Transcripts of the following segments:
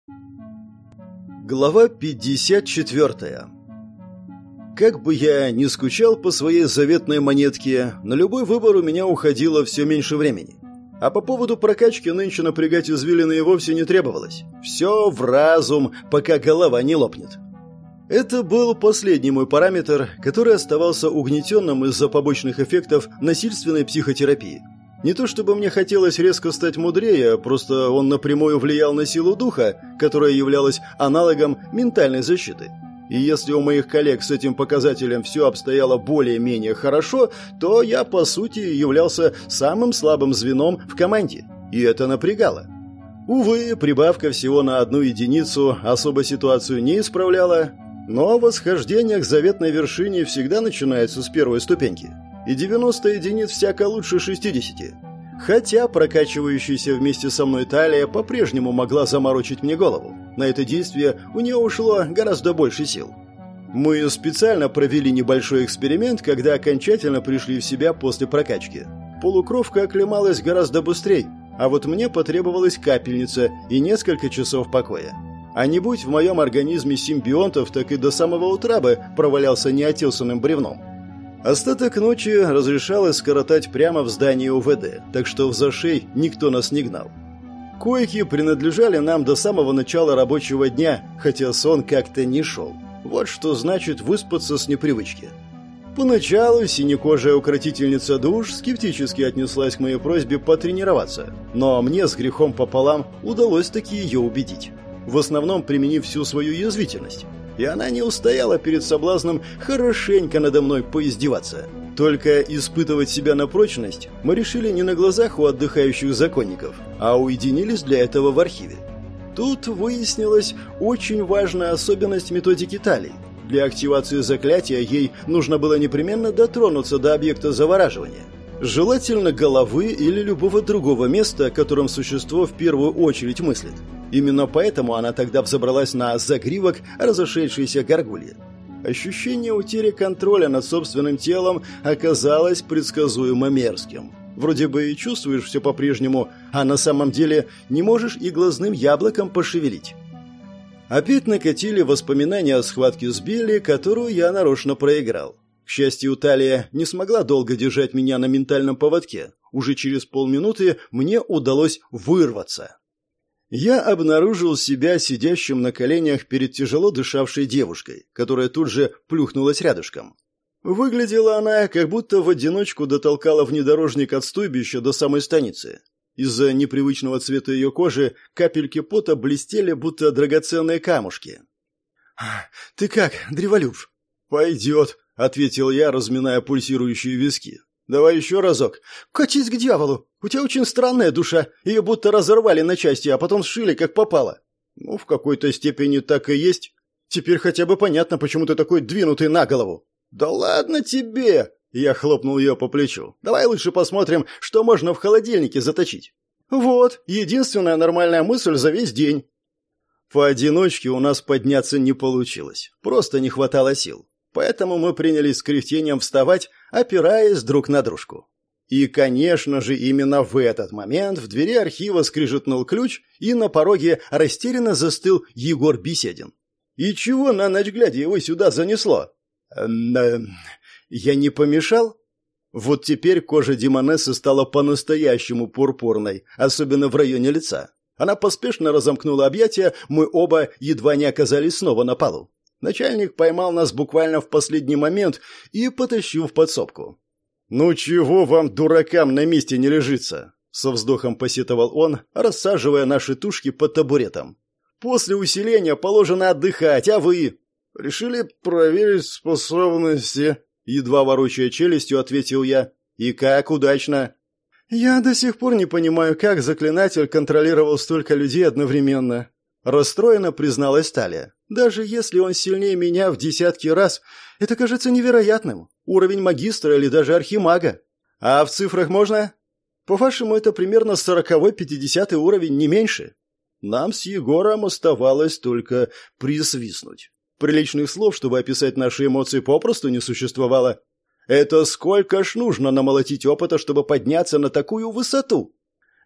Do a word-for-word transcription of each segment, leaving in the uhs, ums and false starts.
Глава пятьдесят четыре. Как бы я ни скучал по своей заветной монетке, на любой выбор у меня уходило все меньше времени. А по поводу прокачки нынче напрягать извилины и вовсе не требовалось. Все в разум, пока голова не лопнет. Это был последний мой параметр, который оставался угнетенным из-за побочных эффектов насильственной психотерапии. Не то чтобы мне хотелось резко стать мудрее, просто он напрямую влиял на силу духа, которая являлась аналогом ментальной защиты. И если у моих коллег с этим показателем все обстояло более-менее хорошо, то я, по сути, являлся самым слабым звеном в команде. И это напрягало. Увы, прибавка всего на одну единицу особо ситуацию не исправляла, но восхождение к заветной вершине всегда начинается с первой ступеньки. И девяносто единиц всяко лучше шестидесяти. Хотя прокачивающаяся вместе со мной талия по-прежнему могла заморочить мне голову. На это действие у нее ушло гораздо больше сил. Мы специально провели небольшой эксперимент, когда окончательно пришли в себя после прокачки. Полукровка оклемалась гораздо быстрее, а вот мне потребовалась капельница и несколько часов покоя. А не будь в моем организме симбионтов, так и до самого утра бы провалялся неотесанным бревном. Остаток ночи разрешалось скоротать прямо в здании УВД, так что в зашей никто нас не гнал. Койки принадлежали нам до самого начала рабочего дня, хотя сон как-то не шел. Вот что значит выспаться с непривычки. Поначалу синекожая укротительница душ скептически отнеслась к моей просьбе потренироваться, но мне с грехом пополам удалось таки ее убедить, в основном применив всю свою язвительность. И она не устояла перед соблазном хорошенько надо мной поиздеваться. Только испытывать себя на прочность мы решили не на глазах у отдыхающих законников, а уединились для этого в архиве. Тут выяснилась очень важная особенность методики талии. Для активации заклятия ей нужно было непременно дотронуться до объекта завораживания. Желательно головы или любого другого места, которым существо в первую очередь мыслит. Именно поэтому она тогда взобралась на загривок разошедшейся горгульи. Ощущение утери контроля над собственным телом оказалось предсказуемо мерзким. Вроде бы и чувствуешь все по-прежнему, а на самом деле не можешь и глазным яблоком пошевелить. Опять накатили воспоминания о схватке с Билли, которую я нарочно проиграл. К счастью, Талия не смогла долго держать меня на ментальном поводке. Уже через полминуты мне удалось вырваться. Я обнаружил себя сидящим на коленях перед тяжело дышавшей девушкой, которая тут же плюхнулась рядышком. Выглядела она, как будто в одиночку дотолкала внедорожник от стойбища до самой станицы. Из-за непривычного цвета ее кожи капельки пота блестели, будто драгоценные камушки. «Ты как, древолюб?» «Пойдет», — ответил я, разминая пульсирующие виски. «Давай еще разок». «Катись к дьяволу! У тебя очень странная душа. Ее будто разорвали на части, а потом сшили, как попало». «Ну, в какой-то степени так и есть. Теперь хотя бы понятно, почему ты такой двинутый на голову». «Да ладно тебе!» Я хлопнул ее по плечу. «Давай лучше посмотрим, что можно в холодильнике заточить». «Вот, единственная нормальная мысль за весь день». Поодиночке у нас подняться не получилось. Просто не хватало сил. Поэтому мы принялись с кряхтением вставать, опираясь друг на дружку. И, конечно же, именно в этот момент в двери архива скрижетнул ключ, и на пороге растерянно застыл Егор Беседин. «И чего на ночь глядя его сюда занесло?» «Эм... Я не помешал?» Вот теперь кожа демонессы стала по-настоящему пурпурной, особенно в районе лица. Она поспешно разомкнула объятия, мы оба едва не оказались снова на полу. Начальник поймал нас буквально в последний момент и потащил в подсобку. «Ну чего вам, дуракам, на месте не лежится?» Со вздохом посетовал он, рассаживая наши тушки под табуретом. «После усиления положено отдыхать, а вы...» «Решили проверить способности», — едва ворочая челюстью, ответил я. «И как удачно?» «Я до сих пор не понимаю, как заклинатель контролировал столько людей одновременно», — расстроенно призналась Талия. «Даже если он сильнее меня в десятки раз, это кажется невероятным. Уровень магистра или даже архимага. А в цифрах можно? По-вашему, это примерно сороковой-пятидесятый уровень, не меньше?» Нам с Егором оставалось только присвистнуть. Приличных слов, чтобы описать наши эмоции, попросту не существовало. Это сколько ж нужно намолотить опыта, чтобы подняться на такую высоту?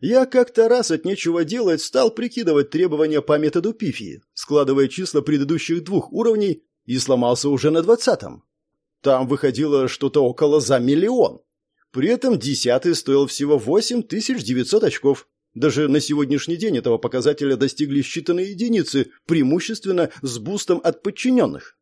Я как-то раз от нечего делать стал прикидывать требования по методу Пифии, складывая числа предыдущих двух уровней, и сломался уже на двадцатом. Там выходило что-то около за миллион. При этом десятый стоил всего восемь тысяч девятьсот очков. Даже на сегодняшний день этого показателя достигли считанные единицы, преимущественно с бустом от подчиненных.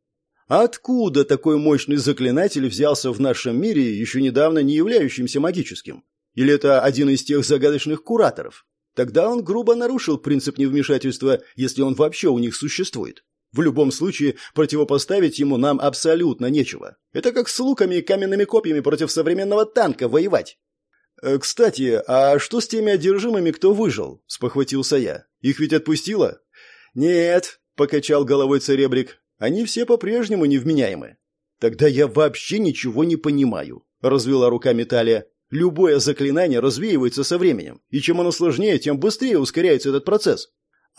Откуда такой мощный заклинатель взялся в нашем мире, еще недавно не являющимся магическим? Или это один из тех загадочных кураторов? Тогда он грубо нарушил принцип невмешательства, если он вообще у них существует. В любом случае, противопоставить ему нам абсолютно нечего. Это как с луками и каменными копьями против современного танка воевать. «Кстати, а что с теми одержимыми, кто выжил?» – спохватился я. «Их ведь отпустило?» «Нет», – покачал головой Церебрик. «Они все по-прежнему невменяемы». «Тогда я вообще ничего не понимаю», – развела руками Талия. «Любое заклинание развеивается со временем, и чем оно сложнее, тем быстрее ускоряется этот процесс».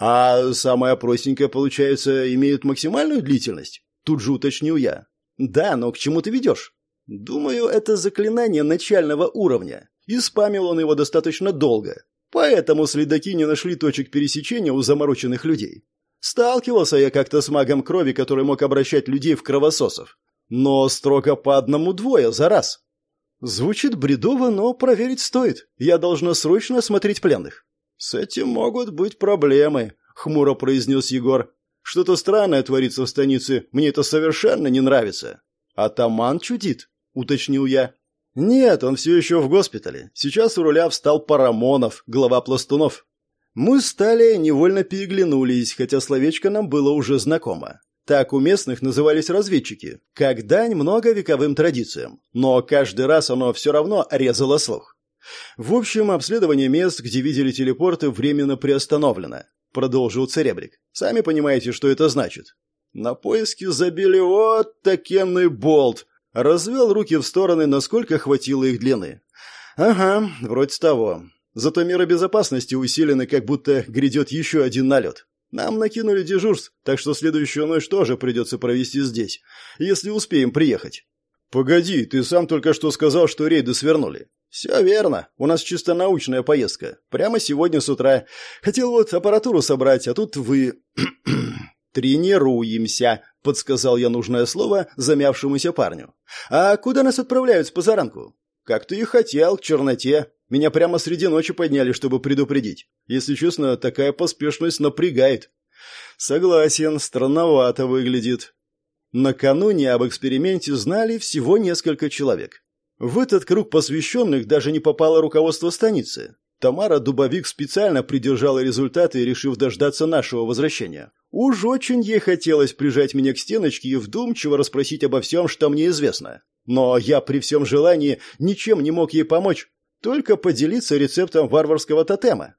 «А самое простенькое, получается, имеет максимальную длительность?» – тут же уточнил я. «Да, но к чему ты ведешь?» «Думаю, это заклинание начального уровня. И спамил он его достаточно долго. Поэтому следаки не нашли точек пересечения у замороченных людей. Сталкивался я как-то с магом крови, который мог обращать людей в кровососов. Но строго по одному-двое за раз. Звучит бредово, но проверить стоит. Я должна срочно осмотреть пленных». «С этим могут быть проблемы», — хмуро произнес Егор. «Что-то странное творится в станице, мне это совершенно не нравится». «Атаман чудит», — уточнил я. «Нет, он все еще в госпитале. Сейчас у руля встал Парамонов, глава пластунов». Мы с Талией невольно переглянулись, хотя словечко нам было уже знакомо. Так у местных назывались разведчики, как дань многовековым традициям. Но каждый раз оно все равно резало слух. «В общем, обследование мест, где видели телепорты, временно приостановлено», — продолжил Церебрик. «Сами понимаете, что это значит». «На поиски забили вот такенный болт», — развел руки в стороны, насколько хватило их длины. «Ага, вроде того. Зато меры безопасности усилены, как будто грядет еще один налет. Нам накинули дежурств, так что следующую ночь тоже придется провести здесь, если успеем приехать». «Погоди, ты сам только что сказал, что рейды свернули». «Все верно. У нас чисто научная поездка. Прямо сегодня с утра. Хотел вот аппаратуру собрать, а тут вы...» «Тренируемся», — подсказал я нужное слово замявшемуся парню. «А куда нас отправляют с позаранку?» «Как ты и хотел, к черноте. Меня прямо среди ночи подняли, чтобы предупредить. Если честно, такая поспешность напрягает». «Согласен, странновато выглядит». Накануне об эксперименте знали всего несколько человек. В этот круг посвященных даже не попало руководство станицы. Тамара Дубовик специально придержала результаты, решив дождаться нашего возвращения. Уж очень ей хотелось прижать меня к стеночке и вдумчиво расспросить обо всем, что мне известно. Но я при всем желании ничем не мог ей помочь, только поделиться рецептом варварского тотема.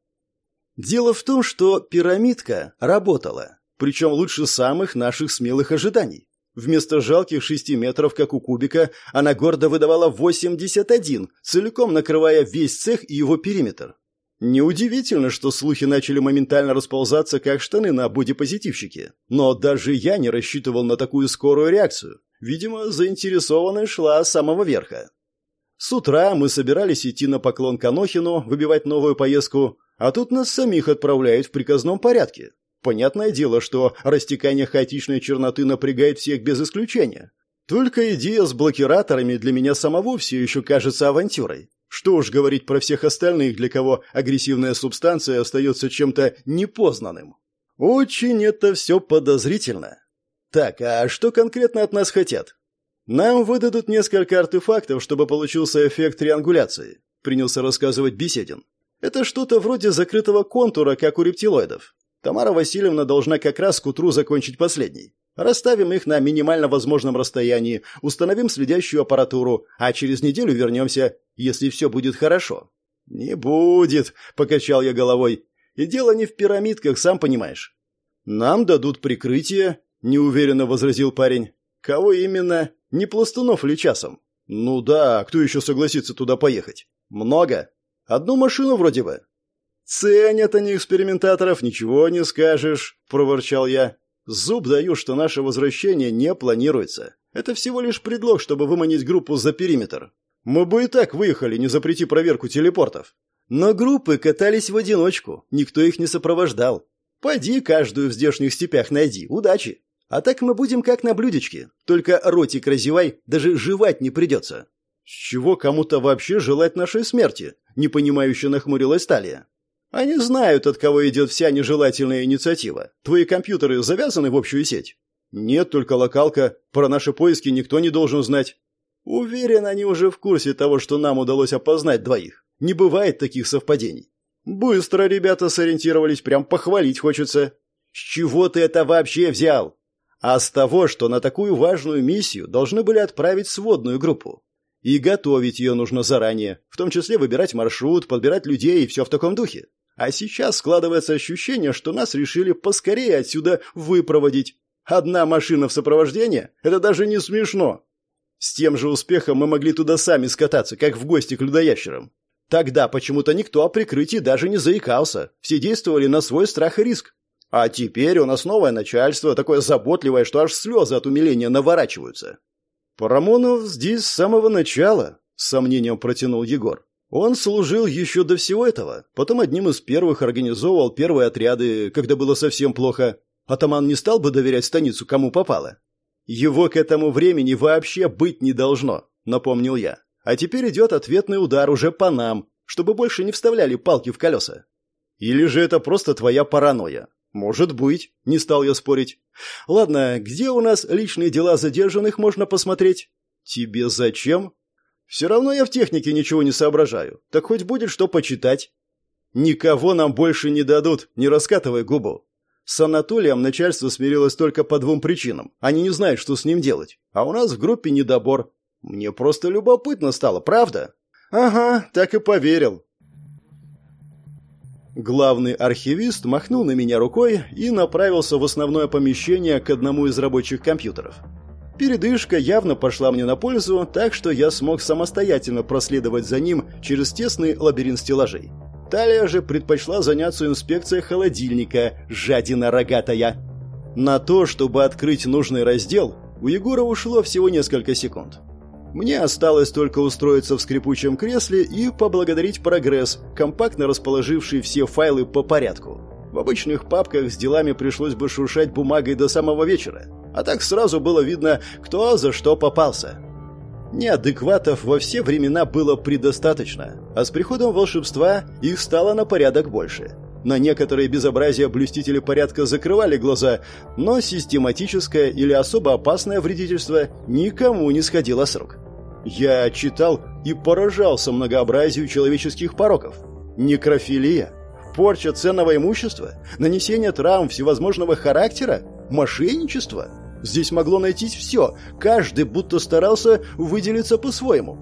Дело в том, что пирамидка работала, причем лучше самых наших смелых ожиданий. Вместо жалких шести метров, как у кубика, она гордо выдавала восемьдесят один, целиком накрывая весь цех и его периметр. Неудивительно, что слухи начали моментально расползаться, как штаны на бодипозитивщике. Но даже я не рассчитывал на такую скорую реакцию. Видимо, заинтересованность шла с самого верха. С утра мы собирались идти на поклон к Анохину, выбивать новую поездку, а тут нас самих отправляют в приказном порядке. Понятное дело, что растекание хаотичной черноты напрягает всех без исключения. Только идея с блокираторами для меня самого все еще кажется авантюрой. Что уж говорить про всех остальных, для кого агрессивная субстанция остается чем-то непознанным. Очень это все подозрительно. Так, а что конкретно от нас хотят? Нам выдадут несколько артефактов, чтобы получился эффект триангуляции, принялся рассказывать Беседин. Это что-то вроде закрытого контура, как у рептилоидов. Тамара Васильевна должна как раз к утру закончить последний. Расставим их на минимально возможном расстоянии, установим следящую аппаратуру, а через неделю вернемся, если все будет хорошо». «Не будет», — покачал я головой. «И дело не в пирамидках, сам понимаешь». «Нам дадут прикрытие», — неуверенно возразил парень. «Кого именно? Не пластунов ли часом?» «Ну да, кто еще согласится туда поехать?» «Много. Одну машину вроде бы». «Ценят они экспериментаторов, ничего не скажешь», — проворчал я. «Зуб даю, что наше возвращение не планируется. Это всего лишь предлог, чтобы выманить группу за периметр. Мы бы и так выехали, не запрети проверку телепортов. Но группы катались в одиночку, никто их не сопровождал. Пойди каждую в здешних степях найди, удачи. А так мы будем как на блюдечке, только ротик разевай, даже жевать не придется. С чего кому-то вообще желать нашей смерти? Непонимающе нахмурилась Талия. Они знают, от кого идет вся нежелательная инициатива. Твои компьютеры завязаны в общую сеть? Нет, только локалка. Про наши поиски никто не должен знать. Уверен, они уже в курсе того, что нам удалось опознать двоих. Не бывает таких совпадений. Быстро ребята сориентировались, прям похвалить хочется. С чего ты это вообще взял? А с того, что на такую важную миссию должны были отправить сводную группу. И готовить ее нужно заранее, в том числе выбирать маршрут, подбирать людей и все в таком духе. А сейчас складывается ощущение, что нас решили поскорее отсюда выпроводить. Одна машина в сопровождении – это даже не смешно. С тем же успехом мы могли туда сами скататься, как в гости к людоящерам. Тогда почему-то никто о прикрытии даже не заикался. Все действовали на свой страх и риск. А теперь у нас новое начальство, такое заботливое, что аж слезы от умиления наворачиваются. Парамонов здесь с самого начала, с сомнением протянул Егор. Он служил еще до всего этого, потом одним из первых организовывал первые отряды, когда было совсем плохо. Атаман не стал бы доверять станицу кому попало. Его к этому времени вообще быть не должно, напомнил я. А теперь идет ответный удар уже по нам, чтобы больше не вставляли палки в колеса. Или же это просто твоя паранойя? Может быть, не стал я спорить. Ладно, где у нас личные дела задержанных можно посмотреть? Тебе зачем? Все равно я в технике ничего не соображаю. Так хоть будет что почитать. Никого нам больше не дадут, не раскатывай губу. С Анатолием начальство смирилось только по двум причинам. Они не знают, что с ним делать. А у нас в группе недобор. Мне просто любопытно стало, правда? Ага, так и поверил. Главный архивист махнул на меня рукой и направился в основное помещение к одному из рабочих компьютеров. Передышка явно пошла мне на пользу, так что я смог самостоятельно проследовать за ним через тесный лабиринт стеллажей. Талия же предпочла заняться инспекцией холодильника, жадина рогатая. На то, чтобы открыть нужный раздел, у Егора ушло всего несколько секунд. Мне осталось только устроиться в скрипучем кресле и поблагодарить прогресс, компактно расположивший все файлы по порядку. В обычных папках с делами пришлось бы шуршать бумагой до самого вечера, а так сразу было видно, кто за что попался. Неадекватов во все времена было предостаточно, а с приходом волшебства их стало на порядок больше. На некоторые безобразия блюстители порядка закрывали глаза, но систематическое или особо опасное вредительство никому не сходило с рук. Я читал и поражался многообразию человеческих пороков. Некрофилия, порча ценного имущества, нанесение травм всевозможного характера, мошенничество. Здесь могло найтись все, каждый будто старался выделиться по-своему.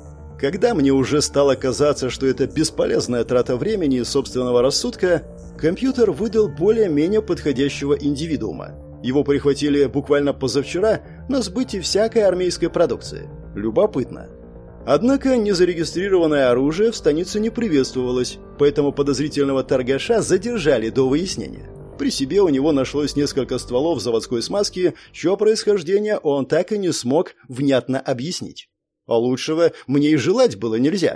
Когда мне уже стало казаться, что это бесполезная трата времени и собственного рассудка, компьютер выдал более-менее подходящего индивидуума. Его прихватили буквально позавчера на сбытии всякой армейской продукции. Любопытно. Однако незарегистрированное оружие в станице не приветствовалось, поэтому подозрительного торгаша задержали до выяснения. При себе у него нашлось несколько стволов заводской смазки, чье происхождение он так и не смог внятно объяснить. А лучшего мне и желать было нельзя.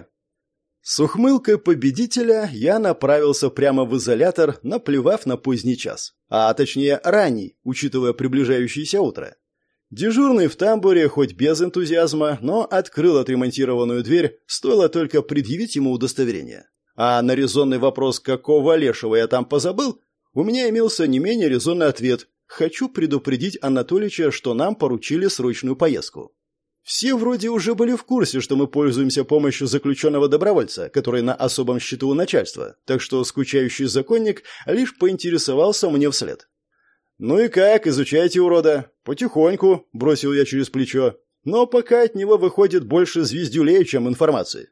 С ухмылкой победителя я направился прямо в изолятор, наплевав на поздний час. А точнее ранний, учитывая приближающееся утро. Дежурный в тамбуре, хоть без энтузиазма, но открыл отремонтированную дверь, стоило только предъявить ему удостоверение. А на резонный вопрос, какого лешего я там позабыл, у меня имелся не менее резонный ответ. Хочу предупредить Анатолича, что нам поручили срочную поездку. Все вроде уже были в курсе, что мы пользуемся помощью заключенного добровольца, который на особом счету у начальства, так что скучающий законник лишь поинтересовался мне вслед. «Ну и как, изучайте урода?» «Потихоньку», — бросил я через плечо, но пока от него выходит больше звездюлей, чем информации.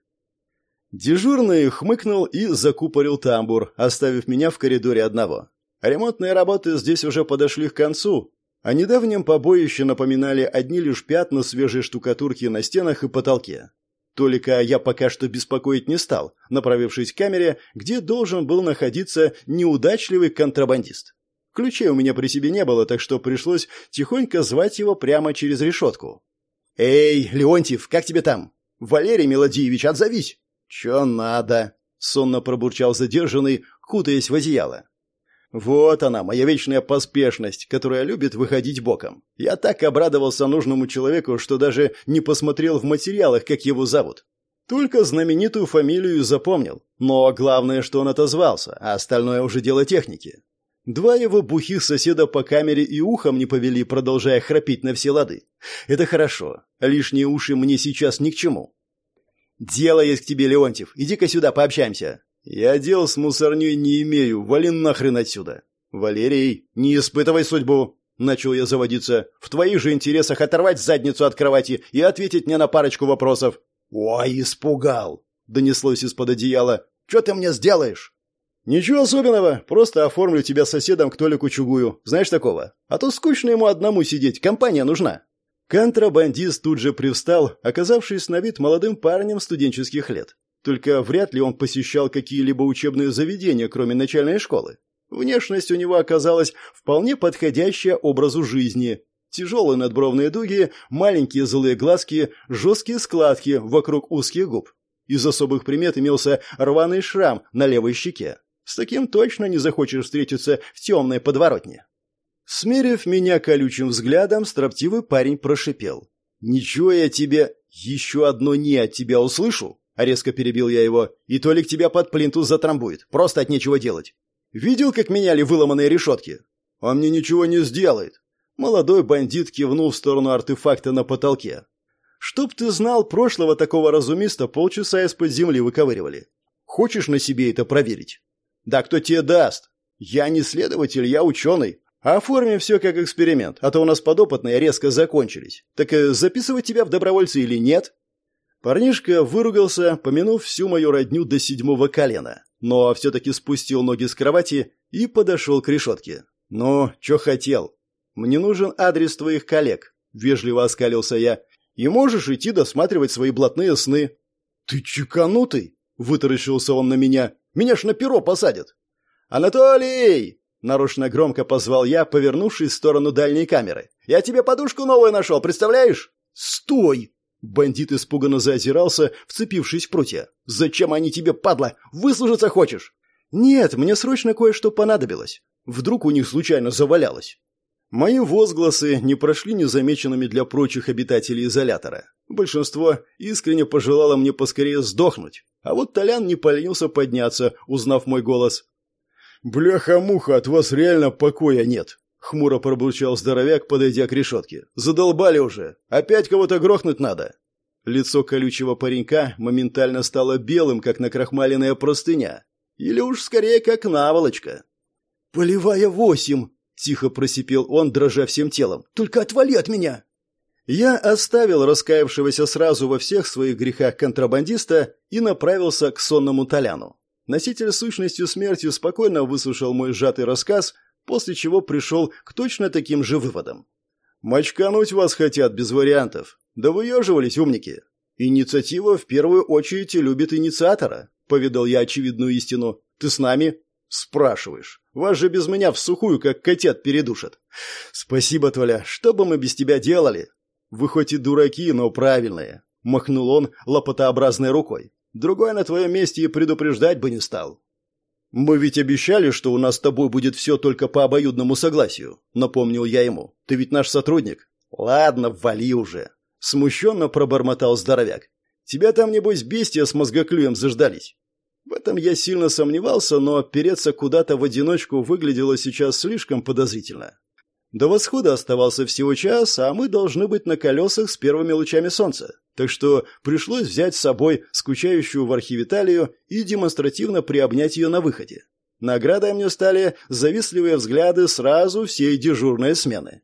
Дежурный хмыкнул и закупорил тамбур, оставив меня в коридоре одного. Ремонтные работы здесь уже подошли к концу. О недавнем побоище напоминали одни лишь пятна свежей штукатурки на стенах и потолке. Толика я пока что беспокоить не стал, направившись к камере, где должен был находиться неудачливый контрабандист. Ключей у меня при себе не было, так что пришлось тихонько звать его прямо через решетку. «Эй, Леонтьев, как тебе там? Валерий Мелодиевич, отзовись!» «Чё надо?» — сонно пробурчал задержанный, кутаясь в одеяло. Вот она, моя вечная поспешность, которая любит выходить боком. Я так обрадовался нужному человеку, что даже не посмотрел в материалах, как его зовут. Только знаменитую фамилию запомнил. Но главное, что он отозвался, а остальное уже дело техники. Два его бухих соседа по камере и ухом не повели, продолжая храпеть на все лады. Это хорошо. Лишние уши мне сейчас ни к чему. «Дело есть к тебе, Леонтьев. Иди-ка сюда, пообщаемся». «Я дел с мусорней не имею. Вали нахрен отсюда». «Валерий, не испытывай судьбу». Начал я заводиться. «В твоих же интересах оторвать задницу от кровати и ответить мне на парочку вопросов». «Ой, испугал!» — донеслось из-под одеяла. «Что ты мне сделаешь?» «Ничего особенного. Просто оформлю тебя соседом к Толику Чугую. Знаешь такого? А то скучно ему одному сидеть. Компания нужна». Контрабандист тут же привстал, оказавшись на вид молодым парнем студенческих лет. Только вряд ли он посещал какие-либо учебные заведения, кроме начальной школы. Внешность у него оказалась вполне подходящая образу жизни. Тяжелые надбровные дуги, маленькие злые глазки, жесткие складки вокруг узких губ. Из особых примет имелся рваный шрам на левой щеке. С таким точно не захочешь встретиться в темной подворотне. Смерив меня колючим взглядом, строптивый парень прошипел. «Ничего я тебе... Еще одно «не» от тебя услышу?» Резко перебил я его. «И Толик тебя под плинтус затрамбует. Просто от нечего делать. Видел, как меняли выломанные решетки? Он мне ничего не сделает». Молодой бандит кивнул в сторону артефакта на потолке. «Чтоб ты знал, прошлого такого разумиста полчаса из-под земли выковыривали. Хочешь на себе это проверить?» «Да кто тебе даст? Я не следователь, я ученый. Оформим все как эксперимент, а то у нас подопытные резко закончились. Так записывать тебя в добровольцы или нет?» Парнишка выругался, помянув всю мою родню до седьмого колена, но все-таки спустил ноги с кровати и подошел к решетке. «Ну, что хотел? Мне нужен адрес твоих коллег», — вежливо оскалился я. «И можешь идти досматривать свои блатные сны». «Ты чеканутый?» — вытаращился он на меня. «Меня ж на перо посадят». «Анатолий!» — нарочно громко позвал я, повернувшись в сторону дальней камеры. «Я тебе подушку новую нашел, представляешь?» «Стой!» Бандит испуганно заозирался, вцепившись в прутья. «Зачем они тебе, падла? Выслужиться хочешь?» «Нет, мне срочно кое-что понадобилось. Вдруг у них случайно завалялось». Мои возгласы не прошли незамеченными для прочих обитателей изолятора. Большинство искренне пожелало мне поскорее сдохнуть, а вот Толян не поленился подняться, узнав мой голос. «Бляха-муха, от вас реально покоя нет», — хмуро пробурчал здоровяк, подойдя к решетке. «Задолбали уже! Опять кого-то грохнуть надо!» Лицо колючего паренька моментально стало белым, как накрахмаленная простыня. Или уж скорее, как наволочка. «Полевая восемь!» — тихо просипел он, дрожа всем телом. «Только отвали от меня!» Я оставил раскаявшегося сразу во всех своих грехах контрабандиста и направился к сонному Толяну. Носитель сущностью смерти спокойно выслушал мой сжатый рассказ, после чего пришел к точно таким же выводам. «Мочкануть вас хотят без вариантов. Да выеживались, умники. Инициатива в первую очередь и любит инициатора», — поведал я очевидную истину. «Ты с нами?» «Спрашиваешь. Вас же без меня в сухую, как котят, передушат». «Спасибо, Толя. Что бы мы без тебя делали?» «Вы хоть и дураки, но правильные», — махнул он лопатообразной рукой. «Другой на твоем месте и предупреждать бы не стал». «Мы ведь обещали, что у нас с тобой будет все только по обоюдному согласию», — напомнил я ему. «Ты ведь наш сотрудник». «Ладно, вали уже», — смущенно пробормотал здоровяк. «Тебя там, небось, бестия с мозгоклюем заждались». В этом я сильно сомневался, но переться куда-то в одиночку выглядело сейчас слишком подозрительно. До восхода оставался всего час, а мы должны быть на колесах с первыми лучами солнца. Так что пришлось взять с собой скучающую в архиве Талию и демонстративно приобнять ее на выходе. Наградой мне стали завистливые взгляды сразу всей дежурной смены.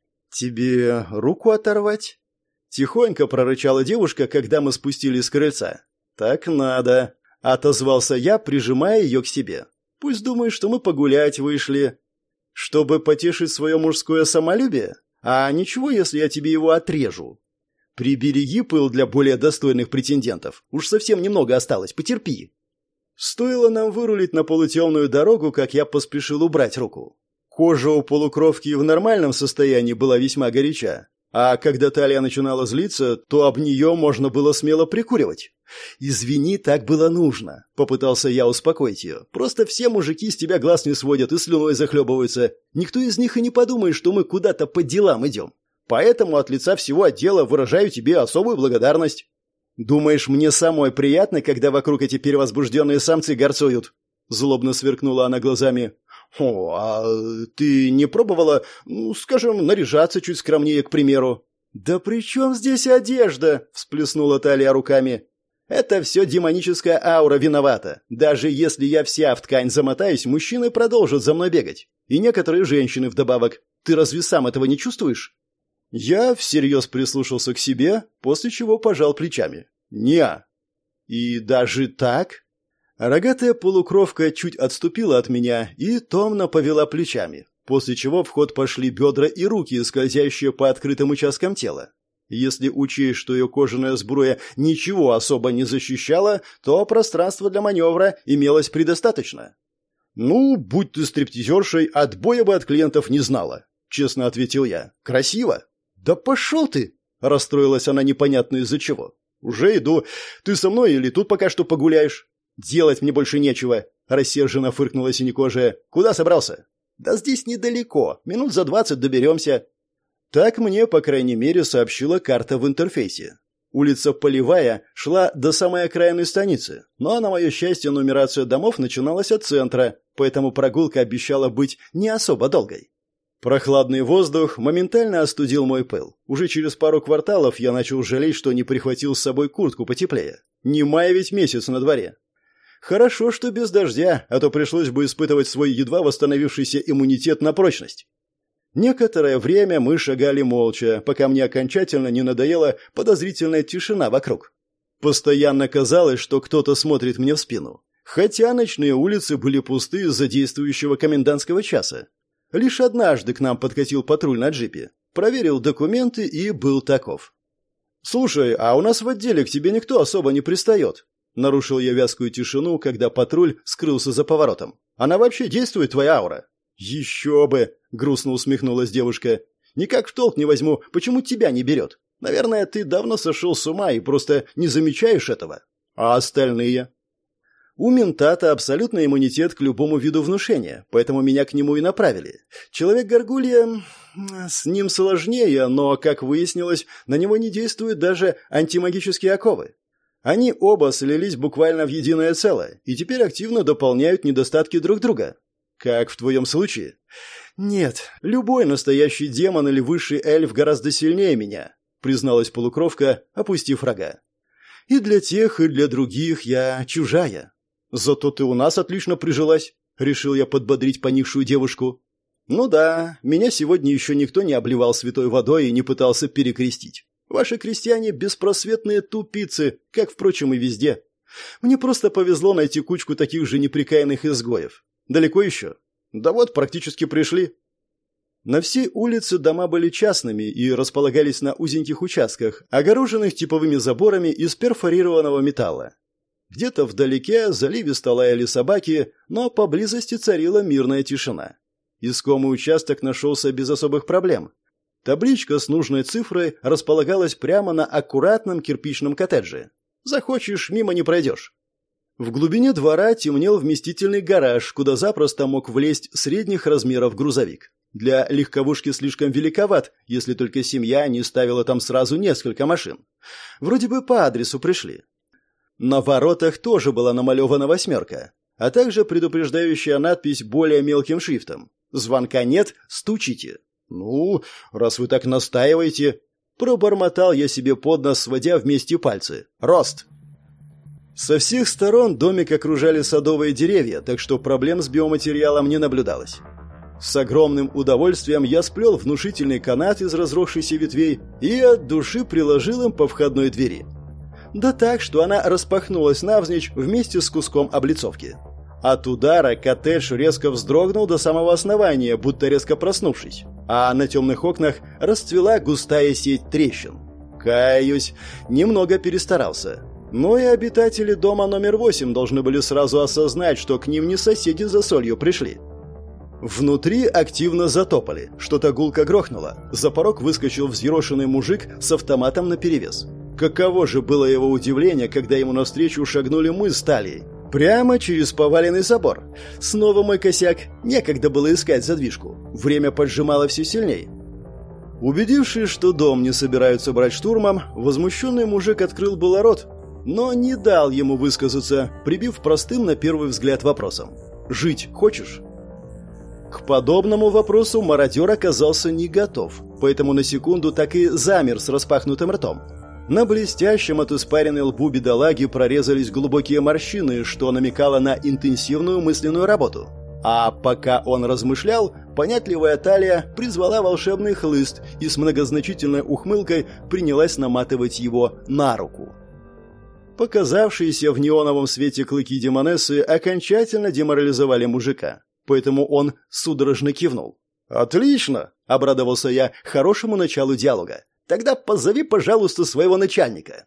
«Тебе руку оторвать?» Тихонько прорычала девушка, когда мы спустились с крыльца. «Так надо», — отозвался я, прижимая ее к себе. «Пусть думает, что мы погулять вышли». «Чтобы потешить свое мужское самолюбие? А ничего, если я тебе его отрежу?» «Прибереги пыл для более достойных претендентов. Уж совсем немного осталось, потерпи». Стоило нам вырулить на полутемную дорогу, как я поспешил убрать руку. Кожа у полукровки в нормальном состоянии была весьма горяча, А когда Талия начинала злиться, то об нее можно было смело прикуривать. «Извини, так было нужно», — попытался я успокоить ее. «Просто все мужики с тебя глаз не сводят и слюной захлебываются. Никто из них и не подумает, что мы куда-то по делам идем. Поэтому от лица всего отдела выражаю тебе особую благодарность». «Думаешь, мне самой приятно, когда вокруг эти перевозбужденные самцы горцуют?» Злобно сверкнула она глазами. «О, а ты не пробовала, ну, скажем, наряжаться чуть скромнее, к примеру?» «Да при чем здесь одежда?» — всплеснула Талия руками. «Это все демоническая аура виновата. Даже если я вся в ткань замотаюсь, мужчины продолжат за мной бегать. И некоторые женщины вдобавок. Ты разве сам этого не чувствуешь?» Я всерьез прислушался к себе, после чего пожал плечами. «Не-а». «И даже так?» Рогатая полукровка чуть отступила от меня и томно повела плечами, после чего в ход пошли бедра и руки, скользящие по открытым участкам тела. Если учесть, что ее кожаная сбруя ничего особо не защищала, то пространства для маневра имелось предостаточно. «Ну, будь ты стриптизершей, отбоя бы от клиентов не знала», — честно ответил я. «Красиво». «Да пошел ты!» — расстроилась она непонятно из-за чего. «Уже иду. Ты со мной или тут пока что погуляешь?» «Делать мне больше нечего», — рассерженно фыркнула синекожая. «Куда собрался?» «Да здесь недалеко. Минут за двадцать доберемся». Так мне, по крайней мере, сообщила карта в интерфейсе. Улица Полевая шла до самой окраины станицы, но, на мое счастье, нумерация домов начиналась от центра, поэтому прогулка обещала быть не особо долгой. Прохладный воздух моментально остудил мой пыл. Уже через пару кварталов я начал жалеть, что не прихватил с собой куртку потеплее. Не май ведь месяц на дворе. Хорошо, что без дождя, а то пришлось бы испытывать свой едва восстановившийся иммунитет на прочность. Некоторое время мы шагали молча, пока мне окончательно не надоела подозрительная тишина вокруг. Постоянно казалось, что кто-то смотрит мне в спину. Хотя ночные улицы были пусты из-за действующего комендантского часа. Лишь однажды к нам подкатил патруль на джипе. Проверил документы и был таков. «Слушай, а у нас в отделе к тебе никто особо не пристает?» Нарушил я вязкую тишину, когда патруль скрылся за поворотом. «Она вообще действует, твоя аура?» «Еще бы!» — грустно усмехнулась девушка. «Никак в толк не возьму, почему тебя не берет? Наверное, ты давно сошел с ума и просто не замечаешь этого. А остальные?» «У ментата абсолютный иммунитет к любому виду внушения, поэтому меня к нему и направили. Человек-горгулья... с ним сложнее, но, как выяснилось, на него не действуют даже антимагические оковы. Они оба слились буквально в единое целое и теперь активно дополняют недостатки друг друга. Как в твоем случае?» «Нет, любой настоящий демон или высший эльф гораздо сильнее меня», призналась полукровка, опустив рога. «И для тех, и для других я чужая». «Зато ты у нас отлично прижилась», — решил я подбодрить поникшую девушку. «Ну да, меня сегодня еще никто не обливал святой водой и не пытался перекрестить. Ваши крестьяне беспросветные тупицы, как, впрочем, и везде. Мне просто повезло найти кучку таких же неприкаянных изгоев. Далеко еще?» «Да вот, практически пришли». На всей улице дома были частными и располагались на узеньких участках, огороженных типовыми заборами из перфорированного металла. Где-то вдалеке заливисто лаяли собаки, но поблизости царила мирная тишина. Искомый участок нашелся без особых проблем. Табличка с нужной цифрой располагалась прямо на аккуратном кирпичном коттедже. Захочешь, мимо не пройдешь. В глубине двора темнел вместительный гараж, куда запросто мог влезть средних размеров грузовик. Для легковушки слишком великоват, если только семья не ставила там сразу несколько машин. Вроде бы по адресу пришли. На воротах тоже была намалевана восьмерка, а также предупреждающая надпись более мелким шрифтом. «Звонка нет, стучите». «Ну, раз вы так настаиваете...» Пробормотал я себе под нос, сводя вместе пальцы. «Рост!» Со всех сторон домик окружали садовые деревья, так что проблем с биоматериалом не наблюдалось. С огромным удовольствием я сплел внушительный канат из разросшихся ветвей и от души приложил им по входной двери. Да так, что она распахнулась навзничь вместе с куском облицовки. От удара коттедж резко вздрогнул до самого основания, будто резко проснувшись, а на темных окнах расцвела густая сеть трещин. Каюсь, немного перестарался. Но и обитатели дома номер восемь должны были сразу осознать, что к ним не соседи за солью пришли. Внутри активно затопали, что-то гулко грохнуло. За порог выскочил взъерошенный мужик с автоматом наперевес. Каково же было его удивление, когда ему навстречу шагнули мы с Талией. Прямо через поваленный забор. Снова мой косяк. Некогда было искать задвижку. Время поджимало все сильней. Убедившись, что дом не собираются брать штурмом, возмущенный мужик открыл было рот, но не дал ему высказаться, прибив простым на первый взгляд вопросом. «Жить хочешь?» К подобному вопросу мародер оказался не готов, поэтому на секунду так и замер с распахнутым ртом. На блестящем от испаренной лбу бедолаги прорезались глубокие морщины, что намекало на интенсивную мысленную работу. А пока он размышлял, понятливая Талия призвала волшебный хлыст и с многозначительной ухмылкой принялась наматывать его на руку. Показавшиеся в неоновом свете клыки демонессы окончательно деморализовали мужика, поэтому он судорожно кивнул. «Отлично!» – обрадовался я хорошему началу диалога. «Тогда позови, пожалуйста, своего начальника».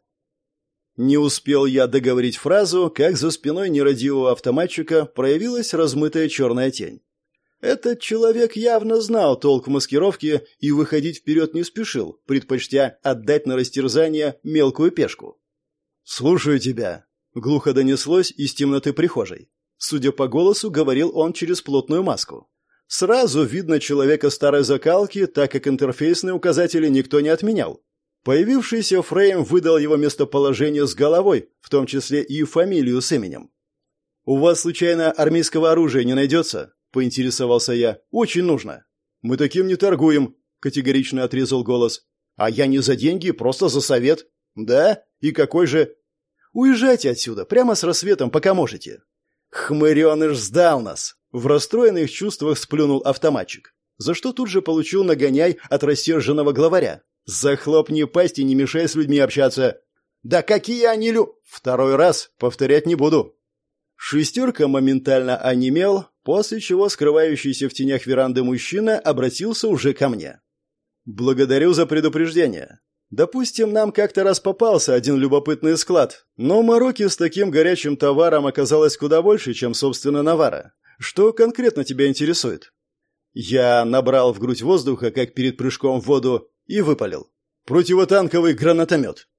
Не успел я договорить фразу, как за спиной нерадивого автоматчика проявилась размытая черная тень. Этот человек явно знал толк в маскировке и выходить вперед не спешил, предпочтя отдать на растерзание мелкую пешку. «Слушаю тебя», — глухо донеслось из темноты прихожей. Судя по голосу, говорил он через плотную маску. Сразу видно человека старой закалки, так как интерфейсные указатели никто не отменял. Появившийся фрейм выдал его местоположение с головой, в том числе и фамилию с именем. «У вас, случайно, армейского оружия не найдется?» – поинтересовался я. «Очень нужно». «Мы таким не торгуем», – категорично отрезал голос. «А я не за деньги, просто за совет». «Да? И какой же?» «Уезжайте отсюда, прямо с рассветом, пока можете». «Хмыреныш сдал нас!» – в расстроенных чувствах сплюнул автоматчик, за что тут же получил нагоняй от рассерженного главаря. «Захлопни пасть и не мешай с людьми общаться». «Да какие они лю...» «Второй раз повторять не буду». Шестерка моментально онемел, после чего скрывающийся в тенях веранды мужчина обратился уже ко мне. «Благодарю за предупреждение. Допустим, нам как-то раз попался один любопытный склад, но мороки с таким горячим товаром оказалось куда больше, чем, собственно, навара. Что конкретно тебя интересует?» Я набрал в грудь воздуха, как перед прыжком в воду, и выпалил. «Противотанковый гранатомет».